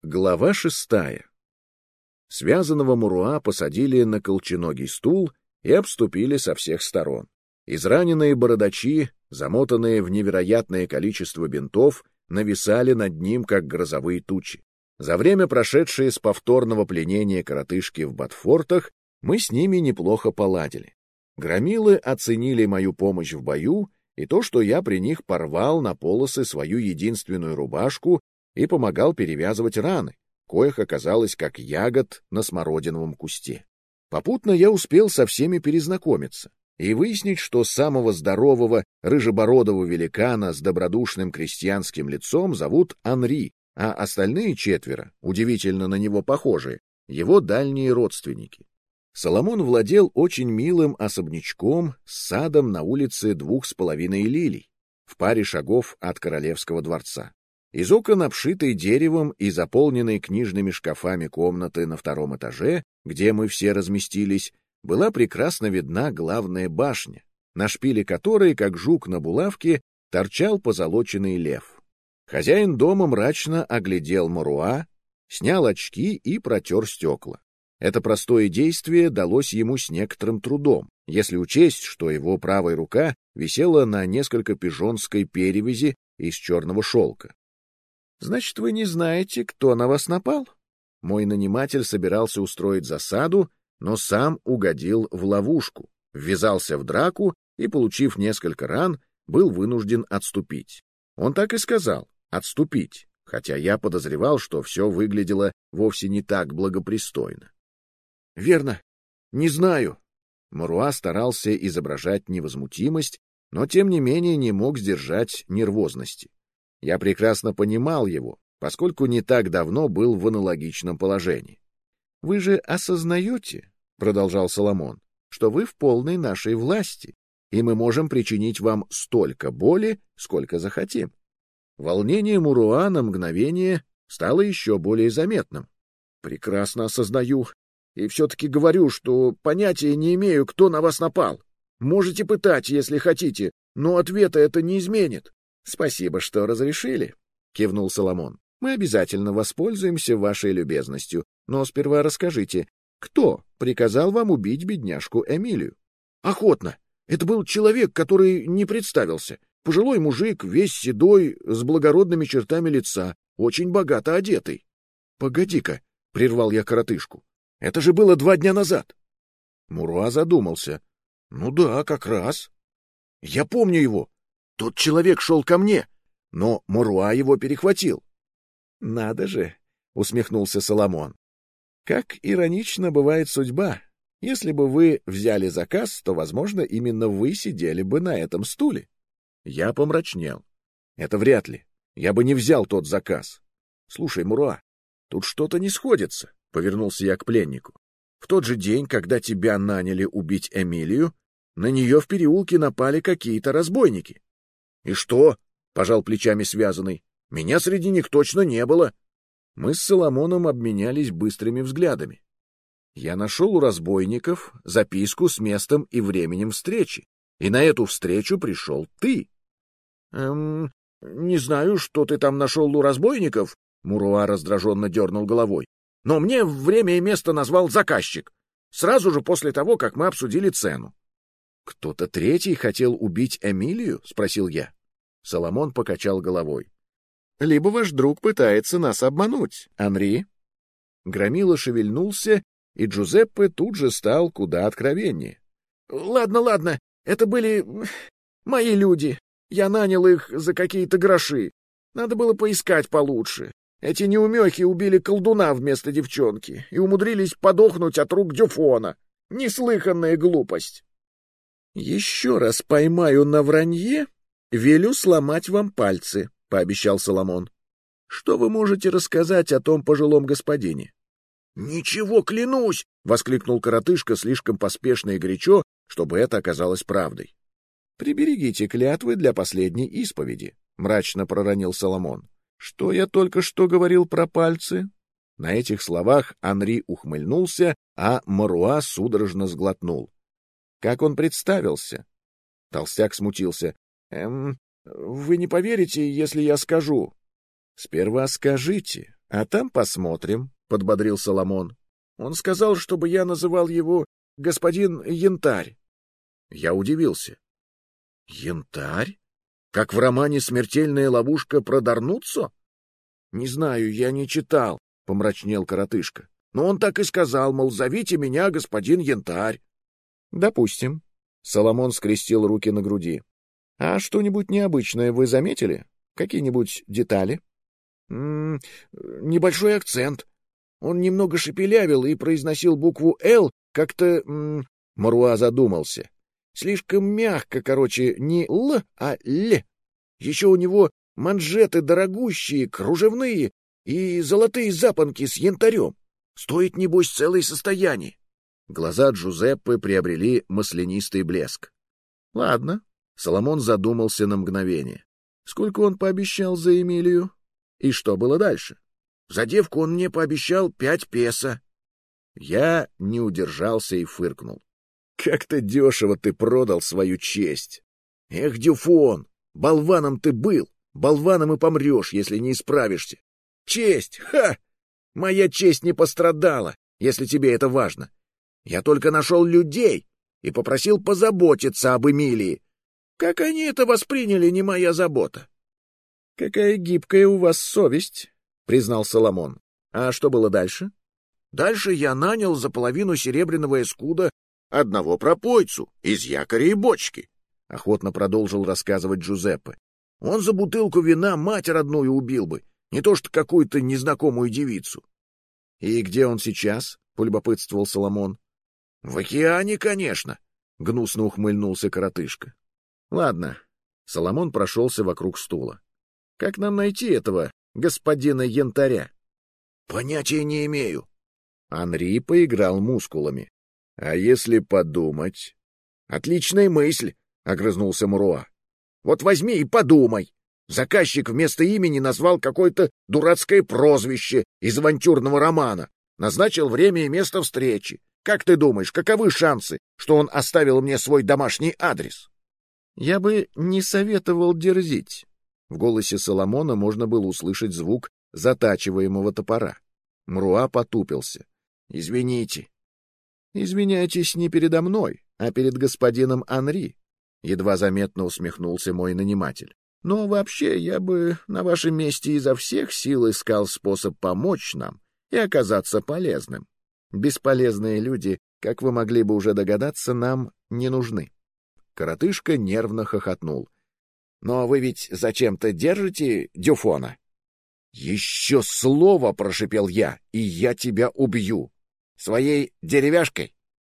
Глава 6. Связанного Муруа посадили на колченогий стул и обступили со всех сторон. Израненные бородачи, замотанные в невероятное количество бинтов, нависали над ним, как грозовые тучи. За время, прошедшее с повторного пленения коротышки в Ботфортах, мы с ними неплохо поладили. Громилы оценили мою помощь в бою и то, что я при них порвал на полосы свою единственную рубашку и помогал перевязывать раны, коих оказалось как ягод на смородиновом кусте. Попутно я успел со всеми перезнакомиться и выяснить, что самого здорового рыжебородого великана с добродушным крестьянским лицом зовут Анри, а остальные четверо, удивительно на него похожие, его дальние родственники. Соломон владел очень милым особнячком с садом на улице 2,5 лилий, в паре шагов от королевского дворца. Из окон, обшитой деревом и заполненной книжными шкафами комнаты на 2-м этаже, где мы все разместились, была прекрасно видна главная башня, на шпиле которой, как жук на булавке, торчал позолоченный лев. Хозяин дома мрачно оглядел Муруа, снял очки и протер стекла. Это простое действие далось ему с некоторым трудом, если учесть, что его правая рука висела на несколько пижонской перевязи из черного шелка. «Значит, вы не знаете, кто на вас напал?» Мой наниматель собирался устроить засаду, но сам угодил в ловушку, ввязался в драку и, получив несколько ран, был вынужден отступить. Он так и сказал — отступить, хотя я подозревал, что все выглядело вовсе не так благопристойно. — Верно, не знаю. Муруа старался изображать невозмутимость, но тем не менее не мог сдержать нервозности. Я прекрасно понимал его, поскольку не так давно был в аналогичном положении. — Вы же осознаете, — продолжал Соломон, — что вы в полной нашей власти, и мы можем причинить вам столько боли, сколько захотим. Волнение Муруа на мгновение стало еще более заметным. — Прекрасно осознаю, и все-таки говорю, что понятия не имею, кто на вас напал. Можете пытать, если хотите, но ответа это не изменит. — Спасибо, что разрешили, — кивнул Соломон. — Мы обязательно воспользуемся вашей любезностью, но сперва расскажите, кто приказал вам убить бедняжку Эмилию? — Охотно. Это был человек, который не представился. Пожилой мужик, весь седой, с благородными чертами лица, очень богато одетый. — Погоди-ка, — прервал я коротышку, — это же было 2 дня назад. Муруа задумался. — Ну да, как раз. — Я помню его. Тот человек шел ко мне, но Муруа его перехватил. — Надо же, — усмехнулся Соломон. — Как иронично бывает судьба. Если бы вы взяли заказ, то, возможно, именно вы сидели бы на этом стуле. Я помрачнел. Это вряд ли. Я бы не взял тот заказ. Слушай, Муруа, тут что-то не сходится, — повернулся я к пленнику. В тот же день, когда тебя наняли убить Эмилию, на нее в переулке напали какие-то разбойники. — И что? — пожал плечами связанный. — Меня среди них точно не было. Мы с Соломоном обменялись быстрыми взглядами. Я нашел у разбойников записку с местом и временем встречи, и на эту встречу пришел ты. — Не знаю, что ты там нашел у разбойников, — Муруа раздраженно дернул головой, — но мне время и место назвал заказчик, сразу же после того, как мы обсудили цену. — Кто-то третий хотел убить Эмилию? — спросил я. Соломон покачал головой. — Либо ваш друг пытается нас обмануть, Анри. Громила шевельнулся, и Джузеппе тут же стал куда откровеннее. — Ладно, это были мои люди. Я нанял их за какие-то гроши. Надо было поискать получше. Эти неумехи убили колдуна вместо девчонки и умудрились подохнуть от рук Дюфона. Неслыханная глупость. — Еще раз поймаю на вранье, велю сломать вам пальцы, — пообещал Соломон. — Что вы можете рассказать о том пожилом господине? — Ничего, клянусь! — воскликнул коротышка слишком поспешно и горячо, чтобы это оказалось правдой. — Приберегите клятвы для последней исповеди, — мрачно проронил Соломон. — Что я только что говорил про пальцы? На этих словах Анри ухмыльнулся, а Муруа судорожно сглотнул. Как он представился? Толстяк смутился. Вы не поверите, если я скажу. Сперва скажите, А там посмотрим, — подбодрил Соломон. Он сказал, чтобы я называл его господин Янтарь. Я удивился. Янтарь? Как в романе «Смертельная ловушка» про Дарнуццо? Не знаю, я не читал, — помрачнел коротышка. Но он так и сказал, мол, зовите меня господин Янтарь. Допустим. Соломон скрестил руки на груди. А что-нибудь необычное вы заметили? Какие-нибудь детали? Небольшой акцент. Он немного шепелявил и произносил букву «Л» как-то... Маруа задумался. Слишком мягко, короче, не «Л», а «Л». Еще у него манжеты дорогущие, кружевные и золотые запонки с янтарем. Стоит, небось, целое состояние. Глаза Джузеппе приобрели маслянистый блеск. — Ладно. Соломон задумался на мгновение. Сколько он пообещал за Эмилию? И что было дальше? За девку он мне пообещал 5 песо. Я не удержался и фыркнул. Как-то дешево ты продал свою честь. Эх, Дюфон, болваном ты был, болваном и помрешь, если не исправишься. Честь, ха! Моя честь не пострадала, если тебе это важно. Я только нашел людей и попросил позаботиться об Эмилии. Как они это восприняли, не моя забота. — Какая гибкая у вас совесть, — признал Соломон. — А что было дальше? — Дальше я нанял за половину серебряного эскуда одного пропойцу из якоря и бочки, — охотно продолжил рассказывать Джузеппе. Он за бутылку вина мать родную убил бы, не то что какую-то незнакомую девицу. — И где он сейчас? — полюбопытствовал Соломон. — В океане, конечно, — гнусно ухмыльнулся коротышка. — Ладно. Соломон прошелся вокруг стула. — Как нам найти этого господина Янтаря? — Понятия не имею. Анри поиграл мускулами. — А если подумать? — Отличная мысль, — огрызнулся Муруа. — Вот возьми и подумай. Заказчик вместо имени назвал какое-то дурацкое прозвище из авантюрного романа, назначил время и место встречи. Как ты думаешь, каковы шансы, что он оставил мне свой домашний адрес? — Я бы не советовал дерзить. В голосе Соломона можно было услышать звук затачиваемого топора. Мруа потупился. — Извините. — Извиняйтесь не передо мной, а перед господином Анри, — едва заметно усмехнулся мой наниматель. — Но вообще я бы на вашем месте изо всех сил искал способ помочь нам и оказаться полезным. Бесполезные люди, как вы могли бы уже догадаться, нам не нужны. Коротышка нервно хохотнул. — Но вы ведь зачем-то держите Дюфона? — Еще слово, — прошипел я, — и я тебя убью. Своей деревяшкой?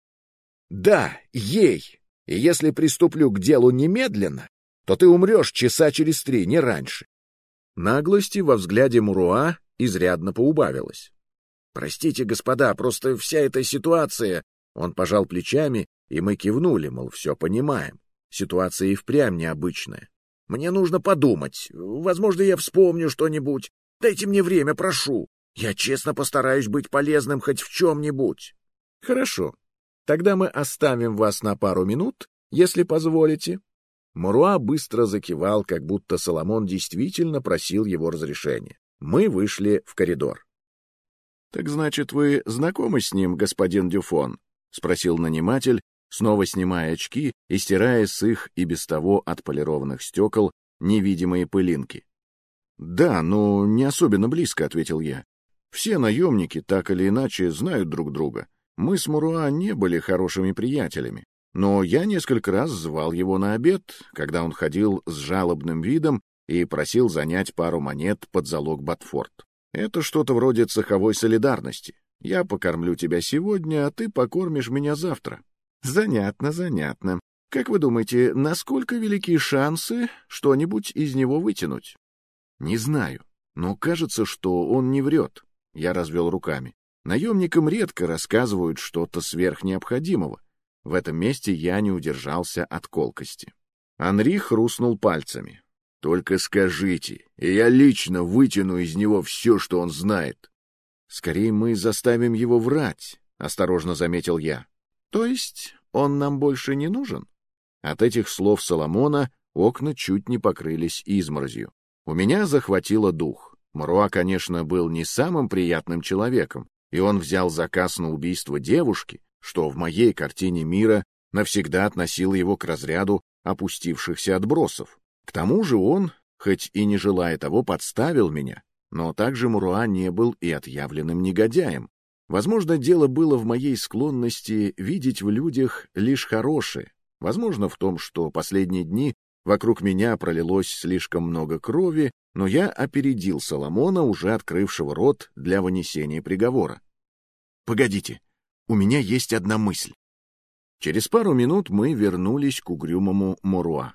— Да, ей. И если приступлю к делу немедленно, то ты умрешь часа через 3, не раньше. Наглости во взгляде Муруа изрядно поубавилось. — Простите, господа, просто вся эта ситуация... Он пожал плечами, и мы кивнули, мол, все понимаем. Ситуация и впрямь необычная. Мне нужно подумать. Возможно, я вспомню что-нибудь. Дайте мне время, прошу. Я честно постараюсь быть полезным хоть в чем-нибудь. Хорошо. Тогда мы оставим вас на пару минут, если позволите. Муруа быстро закивал, как будто Соломон действительно просил его разрешения. Мы вышли в коридор. — Так значит, вы знакомы с ним, господин Дюфон? — спросил наниматель, снова снимая очки и стирая с их и без того отполированных стекол невидимые пылинки. — Да, но не особенно близко, — ответил я. — Все наемники так или иначе знают друг друга. Мы с Муруа не были хорошими приятелями, но я несколько раз звал его на обед, когда он ходил с жалобным видом и просил занять пару монет под залог Батфорд. Это что-то вроде цеховой солидарности. Я покормлю тебя сегодня, а ты покормишь меня завтра. Занятно, занятно. Как вы думаете, насколько велики шансы что-нибудь из него вытянуть? Не знаю, но кажется, что он не врет. Я развел руками. Наемникам редко рассказывают что-то сверхнеобходимого. В этом месте я не удержался от колкости. Анри хрустнул пальцами. Только скажите, и я лично вытяну из него все, что он знает. Скорее мы заставим его врать, — осторожно заметил я. То есть он нам больше не нужен? От этих слов Соломона окна чуть не покрылись изморозью. У меня захватило дух. Муруа, конечно, был не самым приятным человеком, и он взял заказ на убийство девушки, что в моей картине мира навсегда относило его к разряду опустившихся отбросов. К тому же он, хоть и не желая того, подставил меня, но также Муруа не был и отъявленным негодяем. Возможно, дело было в моей склонности видеть в людях лишь хорошее, возможно, в том, что последние дни вокруг меня пролилось слишком много крови, но я опередил Соломона, уже открывшего рот для вынесения приговора. «Погодите, у меня есть одна мысль». Через пару минут мы вернулись к угрюмому Муруа.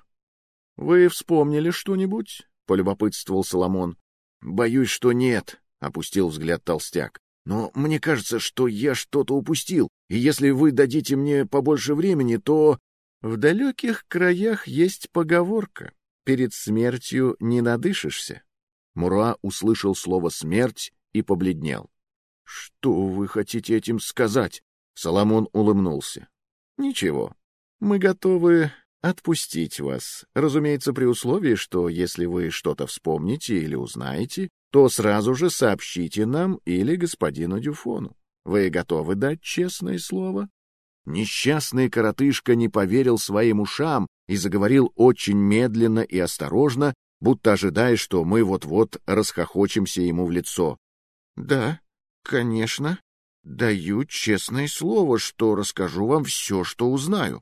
«Вы вспомнили что-нибудь?» — полюбопытствовал Соломон. «Боюсь, что нет», — опустил взгляд толстяк. «Но мне кажется, что я что-то упустил, и если вы дадите мне побольше времени, то...» «В далеких краях есть поговорка: перед смертью не надышишься». Муруа услышал слово «смерть» и побледнел. «Что вы хотите этим сказать?» Соломон улыбнулся. «Ничего, мы готовы отпустить вас, разумеется, при условии, что если вы что-то вспомните или узнаете, то сразу же сообщите нам или господину Дюфону. Вы готовы дать честное слово?» Несчастный коротышка не поверил своим ушам и заговорил очень медленно и осторожно, будто ожидая, что мы вот-вот расхохочемся ему в лицо. «Да, конечно. Даю честное слово, что расскажу вам все, что узнаю.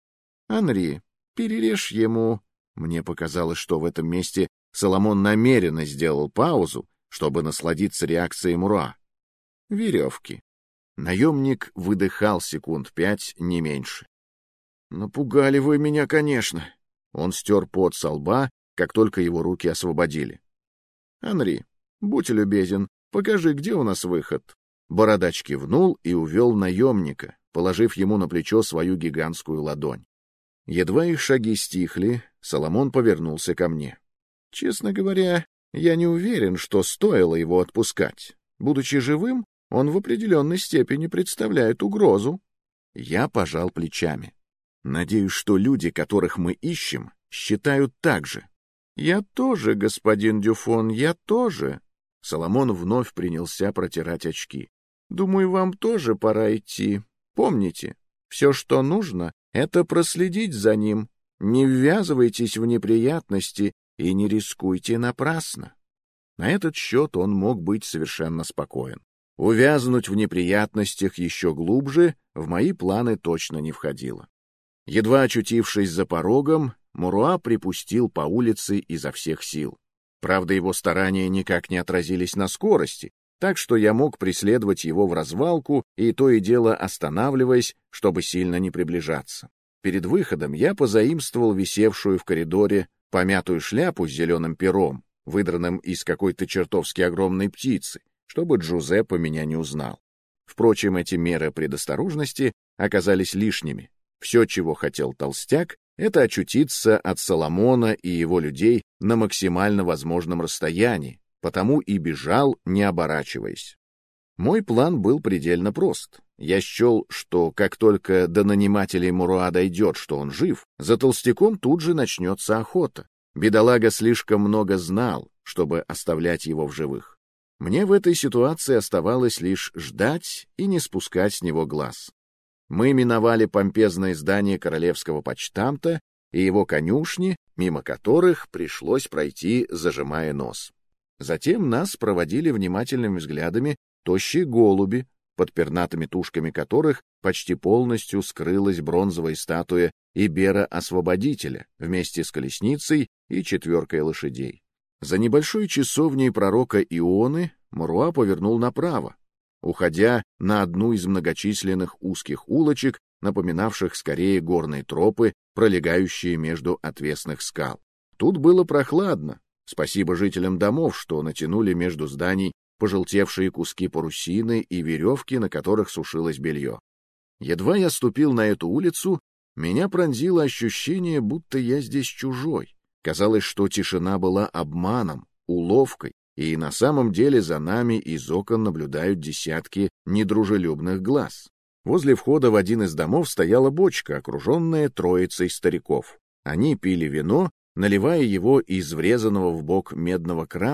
Анри, перережь ему...» Мне показалось, что в этом месте Соломон намеренно сделал паузу, чтобы насладиться реакцией Муруа. «Веревки». Наемник выдыхал секунд 5, не меньше. «Напугали вы меня, конечно». Он стер пот со лба, как только его руки освободили. «Анри, будь любезен, покажи, где у нас выход». Бородач кивнул и увел наемника, положив ему на плечо свою гигантскую ладонь. Едва их шаги стихли, Соломон повернулся ко мне. «Честно говоря, я не уверен, что стоило его отпускать. Будучи живым, он в определенной степени представляет угрозу». Я пожал плечами. Надеюсь, что люди, которых мы ищем, считают так же. «Я тоже, господин Дюфон, я тоже». Соломон вновь принялся протирать очки. «Думаю, вам тоже пора идти. Помните, все, что нужно, это проследить за ним. Не ввязывайтесь в неприятности и не рискуйте напрасно». На этот счет он мог быть совершенно спокоен. Увязнуть в неприятностях еще глубже в мои планы точно не входило. Едва очутившись за порогом, Муруа припустил по улице изо всех сил. Правда, его старания никак не отразились на скорости, так что я мог преследовать его в развалку и то и дело останавливаясь, чтобы сильно не приближаться. Перед выходом я позаимствовал висевшую в коридоре помятую шляпу с зеленым пером, выдранным из какой-то чертовски огромной птицы, чтобы Джузеппе меня не узнал. Впрочем, эти меры предосторожности оказались лишними. Все, чего хотел толстяк, это очутиться от Соломона и его людей на максимально возможном расстоянии, потому и бежал, не оборачиваясь. Мой план был предельно прост. Я счел, что как только до нанимателей Муруа дойдет, что он жив, за толстяком тут же начнется охота. Бедолага слишком много знал, чтобы оставлять его в живых. Мне в этой ситуации оставалось лишь ждать и не спускать с него глаз. Мы миновали помпезное здание королевского почтамта и его конюшни, мимо которых пришлось пройти, зажимая нос. Затем нас проводили внимательными взглядами тощие голуби, под пернатыми тушками которых почти полностью скрылась бронзовая статуя Ибера-освободителя вместе с колесницей и 4 лошадей. За небольшой часовней пророка Ионы Муруа повернул направо, уходя на одну из многочисленных узких улочек, напоминавших скорее горные тропы, пролегающие между отвесных скал. Тут было прохладно, спасибо жителям домов, что натянули между зданий пожелтевшие куски парусины и веревки, на которых сушилось белье. Едва я ступил на эту улицу, меня пронзило ощущение, будто я здесь чужой. Казалось, что тишина была обманом, уловкой, и на самом деле за нами из окон наблюдают десятки недружелюбных глаз. Возле входа в один из домов стояла бочка, окруженная троицей стариков. Они пили вино, наливая его из врезанного в бок медного крана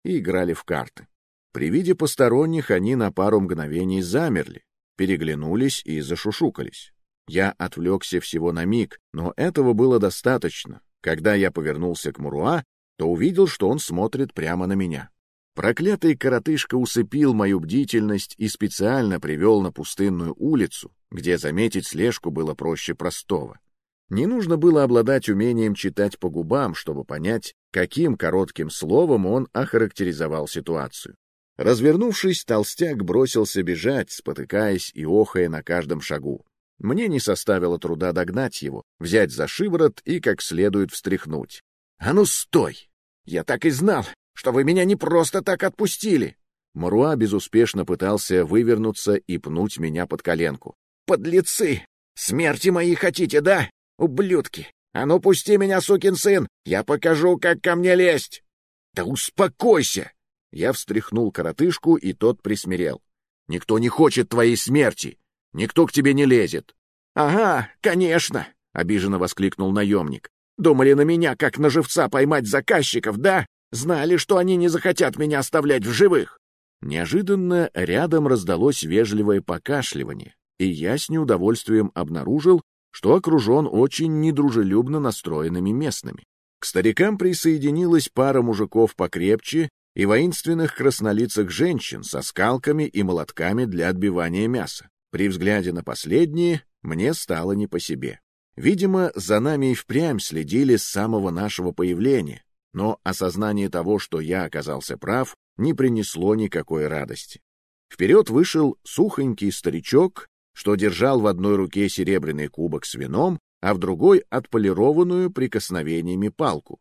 и играли в карты. При виде посторонних они на пару мгновений замерли, переглянулись и зашушукались. Я отвлекся всего на миг, но этого было достаточно. Когда я повернулся к Муруа, то увидел, что он смотрит прямо на меня. Проклятый коротышка усыпил мою бдительность и специально привел на пустынную улицу, где заметить слежку было проще простого. Не нужно было обладать умением читать по губам, чтобы понять, каким коротким словом он охарактеризовал ситуацию. Развернувшись, толстяк бросился бежать, спотыкаясь и охая на каждом шагу. Мне не составило труда догнать его, взять за шиворот и как следует встряхнуть. «А ну, стой! Я так и знал, что вы меня не просто так отпустили!» Муруа безуспешно пытался вывернуться и пнуть меня под коленку. «Подлецы! Смерти моей хотите, да? Ублюдки! А ну, пусти меня, сукин сын! Я покажу, как ко мне лезть!» «Да успокойся!» Я встряхнул коротышку, и тот присмирел. «Никто не хочет твоей смерти! Никто к тебе не лезет!» «Ага, конечно!» — обиженно воскликнул наемник. «Думали на меня, как на живца поймать заказчиков, да? Знали, что они не захотят меня оставлять в живых!» Неожиданно рядом раздалось вежливое покашливание, и я с неудовольствием обнаружил, что окружен очень недружелюбно настроенными местными. К старикам присоединилась пара мужиков покрепче и воинственных краснолицых женщин со скалками и молотками для отбивания мяса. При взгляде на последние мне стало не по себе. Видимо, за нами и впрямь следили с самого нашего появления, но осознание того, что я оказался прав, не принесло никакой радости. Вперед вышел сухонький старичок, что держал в одной руке серебряный кубок с вином, а в другой — отполированную прикосновениями палку.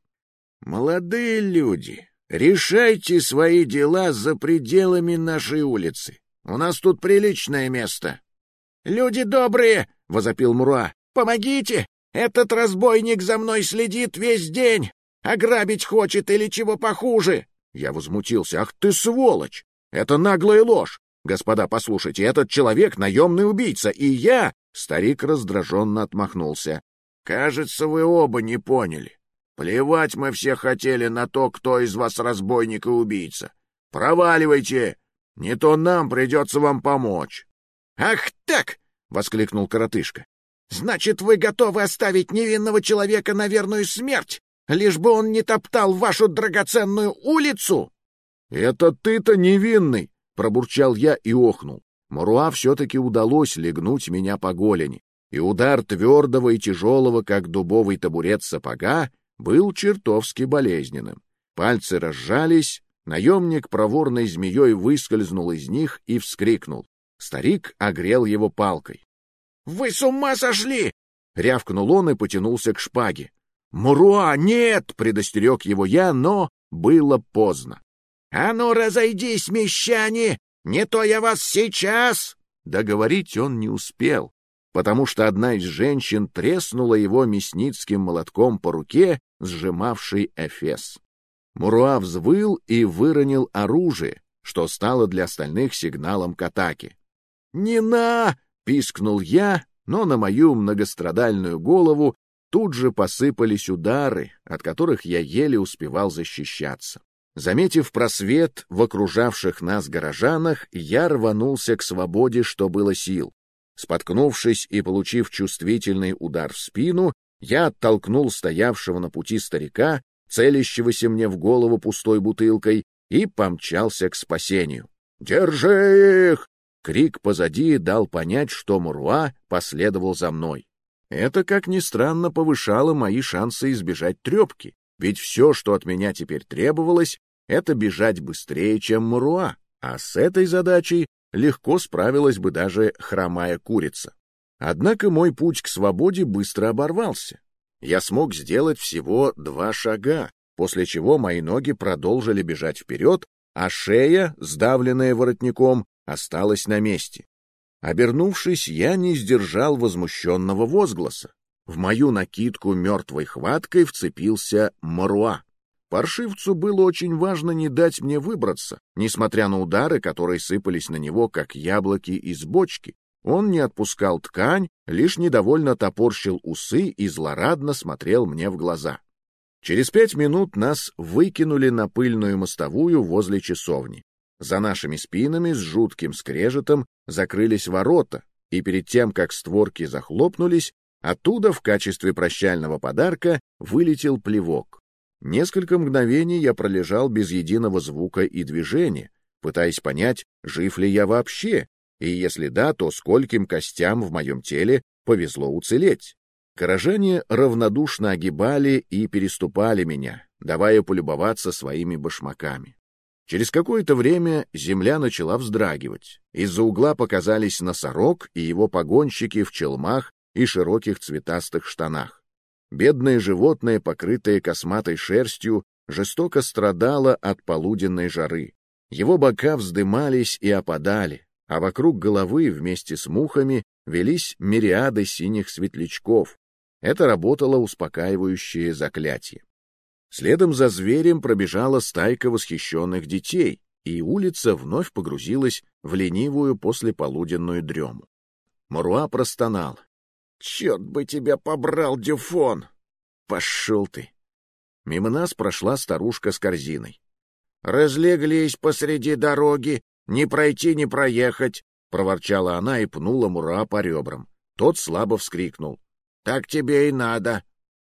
«Молодые люди, решайте свои дела за пределами нашей улицы. У нас тут приличное место». «Люди добрые!» — возопил Муруа. «Помогите! Этот разбойник за мной следит весь день! Ограбить хочет или чего похуже!» Я возмутился. «Ах ты сволочь! Это наглая ложь! Господа, послушайте, этот человек — наемный убийца, и я...» Старик раздраженно отмахнулся. «Кажется, вы оба не поняли. Плевать мы все хотели на то, кто из вас разбойник и убийца. Проваливайте! Не то нам придется вам помочь». «Ах так!» — воскликнул коротышка. «Значит, вы готовы оставить невинного человека на верную смерть, лишь бы он не топтал вашу драгоценную улицу?» «Это ты-то невинный!» — пробурчал я и охнул. Муруа все-таки удалось легнуть меня по голени, и удар твердого и тяжелого, как дубовый табурет сапога, был чертовски болезненным. Пальцы разжались, наемник проворной змеей выскользнул из них и вскрикнул. Старик огрел его палкой. «Вы с ума сошли!» — рявкнул он и потянулся к шпаге. «Муруа, нет!» — предостерег его я, но было поздно. «А ну, разойдись, мещане! Не то я вас сейчас!» Договорить он не успел, потому что одна из женщин треснула его мясницким молотком по руке, сжимавшей эфес. Муруа взвыл и выронил оружие, что стало для остальных сигналом к атаке. «Нина!» — пискнул я, но на мою многострадальную голову тут же посыпались удары, от которых я еле успевал защищаться. Заметив просвет в окружавших нас горожанах, я рванулся к свободе, что было сил. Споткнувшись и получив чувствительный удар в спину, я оттолкнул стоявшего на пути старика, целящегося мне в голову пустой бутылкой, и помчался к спасению. «Держи их!» Крик позади дал понять, что Муруа последовал за мной. Это, как ни странно, повышало мои шансы избежать трепки, ведь все, что от меня теперь требовалось, это бежать быстрее, чем Муруа, а с этой задачей легко справилась бы даже хромая курица. Однако мой путь к свободе быстро оборвался. Я смог сделать всего 2 шага, после чего мои ноги продолжили бежать вперед, а шея, сдавленная воротником, осталась на месте. Обернувшись, я не сдержал возмущенного возгласа. В мою накидку мертвой хваткой вцепился Муруа. Паршивцу было очень важно не дать мне выбраться, несмотря на удары, которые сыпались на него, как яблоки из бочки. Он не отпускал ткань, лишь недовольно топорщил усы и злорадно смотрел мне в глаза. Через 5 минут нас выкинули на пыльную мостовую возле часовни. За нашими спинами с жутким скрежетом закрылись ворота, и перед тем, как створки захлопнулись, оттуда в качестве прощального подарка вылетел плевок. Несколько мгновений я пролежал без единого звука и движения, пытаясь понять, жив ли я вообще, и если да, то скольким костям в моем теле повезло уцелеть. Горожане равнодушно огибали и переступали меня, давая полюбоваться своими башмаками. Через какое-то время земля начала вздрагивать. Из-за угла показались носорог и его погонщики в челмах и широких цветастых штанах. Бедное животное, покрытое косматой шерстью, жестоко страдало от полуденной жары. Его бока вздымались и опадали, а вокруг головы вместе с мухами велись мириады синих светлячков. Это работало успокаивающее заклятие. Следом за зверем пробежала стайка восхищенных детей, и улица вновь погрузилась в ленивую послеполуденную дрему. Муруа простонал. — Черт бы тебя побрал, Дюфон! — Пошел ты! Мимо нас прошла старушка с корзиной. — Разлеглись посреди дороги, не пройти, не проехать! — проворчала она и пнула Муруа по ребрам. Тот слабо вскрикнул. — Так тебе и надо!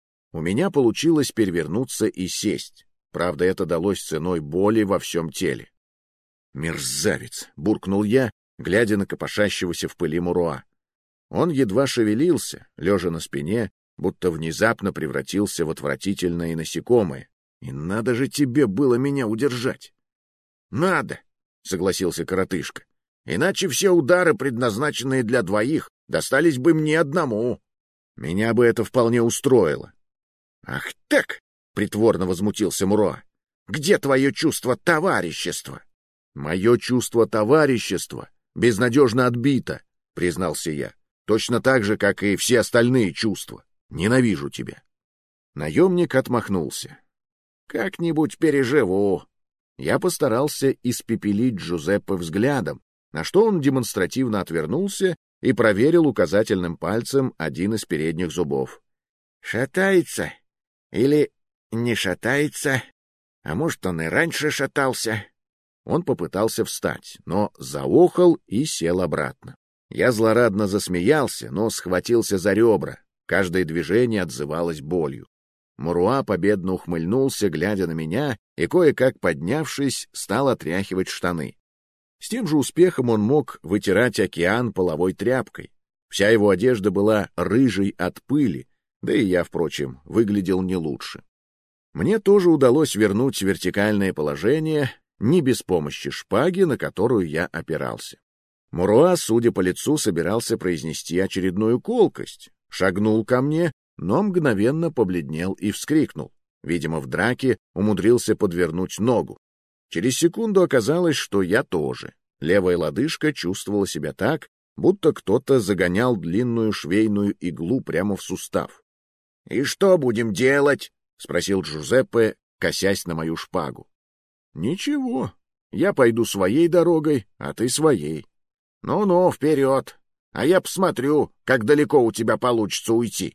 У меня получилось перевернуться и сесть. Правда, это далось ценой боли во всем теле. «Мерзавец!» — буркнул я, глядя на копошащегося в пыли Муруа. Он едва шевелился, лежа на спине, будто внезапно превратился в отвратительное насекомое. И надо же тебе было меня удержать! «Надо!» — согласился коротышка. «Иначе все удары, предназначенные для двоих, достались бы мне одному. Меня бы это вполне устроило». «Ах так!» — притворно возмутился Муруа. «Где твое чувство товарищества?» «Мое чувство товарищества безнадежно отбито», — признался я. «Точно так же, как и все остальные чувства. Ненавижу тебя». Наемник отмахнулся. «Как-нибудь переживу». Я постарался испепелить Джузеппе взглядом, на что он демонстративно отвернулся и проверил указательным пальцем один из передних зубов. «Шатается? Или не шатается? А может, он и раньше шатался?» Он попытался встать, но заохал и сел обратно. Я злорадно засмеялся, но схватился за ребра. Каждое движение отзывалось болью. Муруа победно ухмыльнулся, глядя на меня, и, кое-как поднявшись, стал отряхивать штаны. С тем же успехом он мог вытирать океан половой тряпкой. Вся его одежда была рыжей от пыли, да и я, впрочем, выглядел не лучше. Мне тоже удалось вернуть вертикальное положение, не без помощи шпаги, на которую я опирался. Муруа, судя по лицу, собирался произнести очередную колкость, шагнул ко мне, но мгновенно побледнел и вскрикнул. Видимо, в драке умудрился подвернуть ногу. Через секунду оказалось, что я тоже. Левая лодыжка чувствовала себя так, будто кто-то загонял длинную швейную иглу прямо в сустав. — И что будем делать? — спросил Джузеппе, косясь на мою шпагу. — Ничего, я пойду своей дорогой, а ты своей. Ну-ну, вперед, а я посмотрю, как далеко у тебя получится уйти.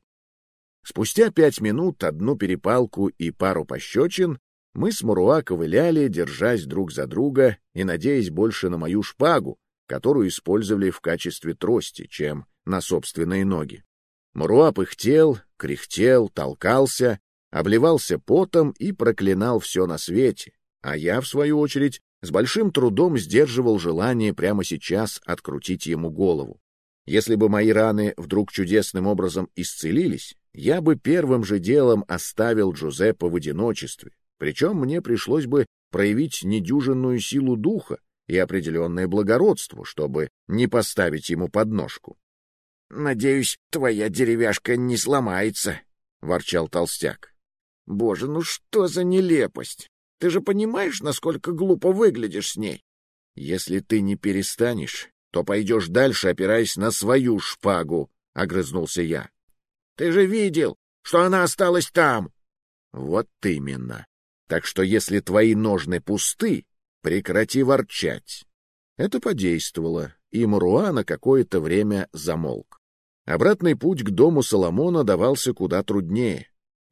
Спустя 5 минут, одну перепалку и пару пощечин, мы с Муруа ковыляли, держась друг за друга и надеясь больше на мою шпагу, которую использовали в качестве трости, чем на собственные ноги. Муруа пыхтел, кряхтел, толкался, обливался потом и проклинал все на свете, а я, в свою очередь, с большим трудом сдерживал желание прямо сейчас открутить ему голову. Если бы мои раны вдруг чудесным образом исцелились, я бы первым же делом оставил Джузеппе в одиночестве, причем мне пришлось бы проявить недюжинную силу духа и определенное благородство, чтобы не поставить ему подножку. — Надеюсь, твоя деревяшка не сломается, — ворчал толстяк. — Боже, ну что за нелепость! Ты же понимаешь, насколько глупо выглядишь с ней? Если ты не перестанешь, то пойдешь дальше, опираясь на свою шпагу, — огрызнулся я. — Ты же видел, что она осталась там. — Вот именно. Так что если твои ножны пусты, прекрати ворчать. Это подействовало, и Муруа на какое-то время замолк. Обратный путь к дому Соломона давался куда труднее.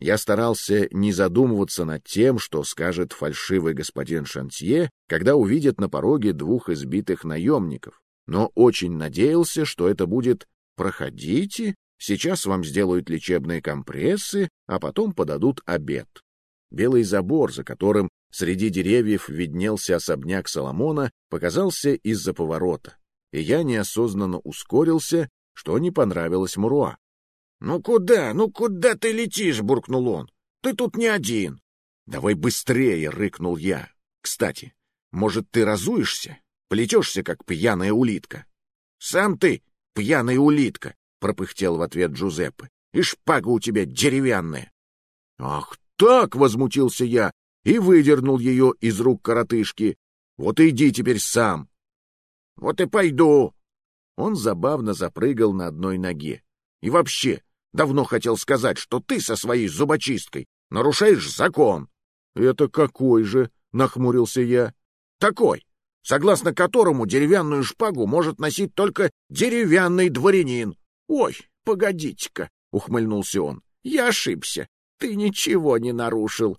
Я старался не задумываться над тем, что скажет фальшивый господин Шантье, когда увидит на пороге двух избитых наемников, но очень надеялся, что это будет «проходите, сейчас вам сделают лечебные компрессы, а потом подадут обед». Белый забор, за которым среди деревьев виднелся особняк Соломона, показался из-за поворота, и я неосознанно ускорился, что не понравилось Муруа. Ну куда ты летишь?» — буркнул он. «Ты тут не один». «Давай быстрее!» — рыкнул я. «Кстати, может, ты разуешься? Плетешься, как пьяная улитка». «Сам ты пьяная улитка!» — пропыхтел в ответ Джузеппе. «И шпага у тебя деревянная». «Ах так!» — возмутился я и выдернул ее из рук коротышки. «Вот и иди теперь сам». «Вот и пойду». Он забавно запрыгал на одной ноге. «И вообще, давно хотел сказать, что ты со своей зубочисткой нарушаешь закон». «Это какой же?» — нахмурился я. «Такой, согласно которому деревянную шпагу может носить только деревянный дворянин». «Ой, погодите-ка», — ухмыльнулся он, — «я ошибся. Ты ничего не нарушил».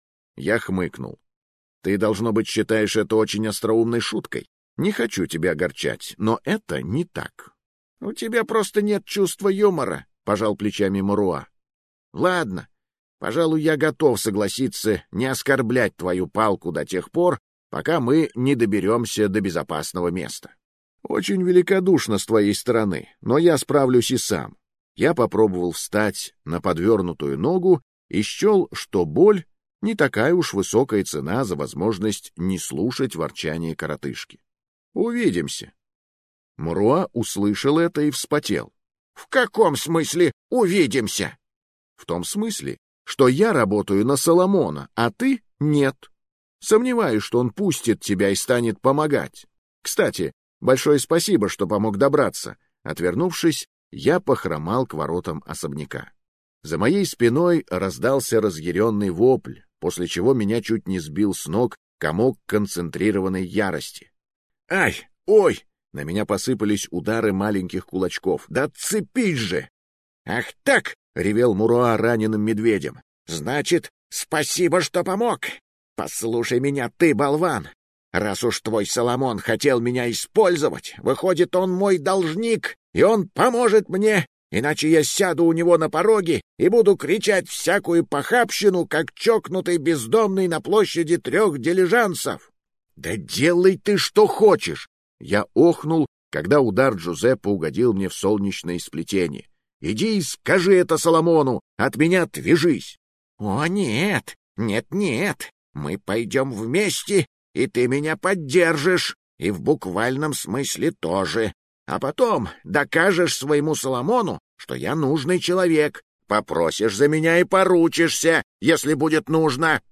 Я хмыкнул. «Ты, должно быть, считаешь это очень остроумной шуткой. Не хочу тебя огорчать, но это не так». «У тебя просто нет чувства юмора», — пожал плечами Муруа. «Ладно, пожалуй, я готов согласиться не оскорблять твою палку до тех пор, пока мы не доберемся до безопасного места». «Очень великодушно с твоей стороны, но я справлюсь и сам». Я попробовал встать на подвернутую ногу и счел, что боль — не такая уж высокая цена за возможность не слушать ворчание коротышки. «Увидимся». Муруа услышал это и вспотел. «В каком смысле увидимся?» «В том смысле, что я работаю на Соломона, а ты — нет. Сомневаюсь, что он пустит тебя и станет помогать. Кстати, большое спасибо, что помог добраться». Отвернувшись, я похромал к воротам особняка. За моей спиной раздался разъяренный вопль, после чего меня чуть не сбил с ног комок концентрированной ярости. «Ай! Ой!» На меня посыпались удары маленьких кулачков. «Да отцепись же!» «Ах так!» — ревел Муруа раненым медведем. «Значит, спасибо, что помог! Послушай меня, ты, болван! Раз уж твой Соломон хотел меня использовать, выходит, он мой должник, и он поможет мне, иначе я сяду у него на пороге и буду кричать всякую похабщину, как чокнутый бездомный на площади 3 дилижансов!» «Да делай ты что хочешь!» Я охнул, когда удар Джузеппе угодил мне в солнечное сплетение. «Иди и скажи это Соломону, от меня отвяжись!» «О, нет, нет, мы пойдем вместе, и ты меня поддержишь, и в буквальном смысле тоже. А потом докажешь своему Соломону, что я нужный человек, попросишь за меня и поручишься, если будет нужно».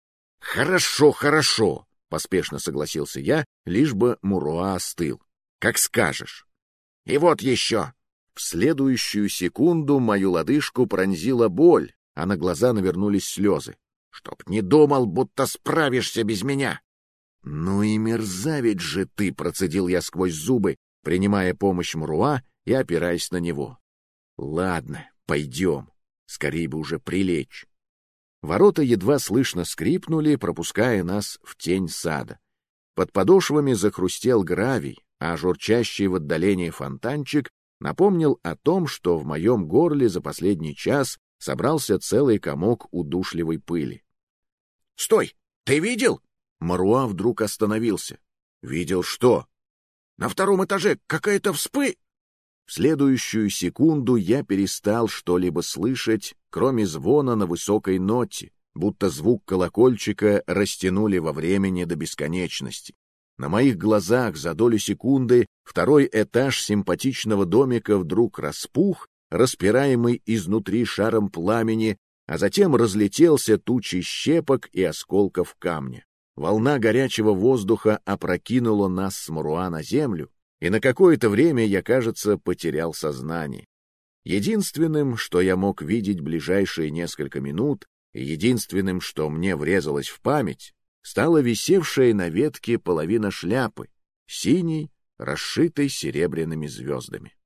«Хорошо», — поспешно согласился я, лишь бы Муруа остыл. «Как скажешь». «И вот еще». В следующую секунду мою лодыжку пронзила боль, а на глаза навернулись слезы. «Чтоб не думал, будто справишься без меня». «Ну и мерзавец же ты», — процедил я сквозь зубы, принимая помощь Муруа и опираясь на него. «Ладно, пойдем. Скорее бы уже прилечь». Ворота едва слышно скрипнули, пропуская нас в тень сада. Под подошвами захрустел гравий, а журчащий в отдалении фонтанчик напомнил о том, что в моем горле за последний час собрался целый комок удушливой пыли. «Стой! Ты видел?» Муруа вдруг остановился. «Видел что?» «На 2 этаже какая-то В следующую секунду я перестал что-либо слышать, кроме звона на высокой ноте, будто звук колокольчика растянули во времени до бесконечности. На моих глазах за долю секунды 2 этаж симпатичного домика вдруг распух, распираемый изнутри шаром пламени, а затем разлетелся тучей щепок и осколков камня. Волна горячего воздуха опрокинула нас с Муруа на землю, и на какое-то время я, кажется, потерял сознание. Единственным, что я мог видеть ближайшие несколько минут, и единственным, что мне врезалось в память, стала висевшая на ветке половина шляпы, синей, расшитой серебряными звездами.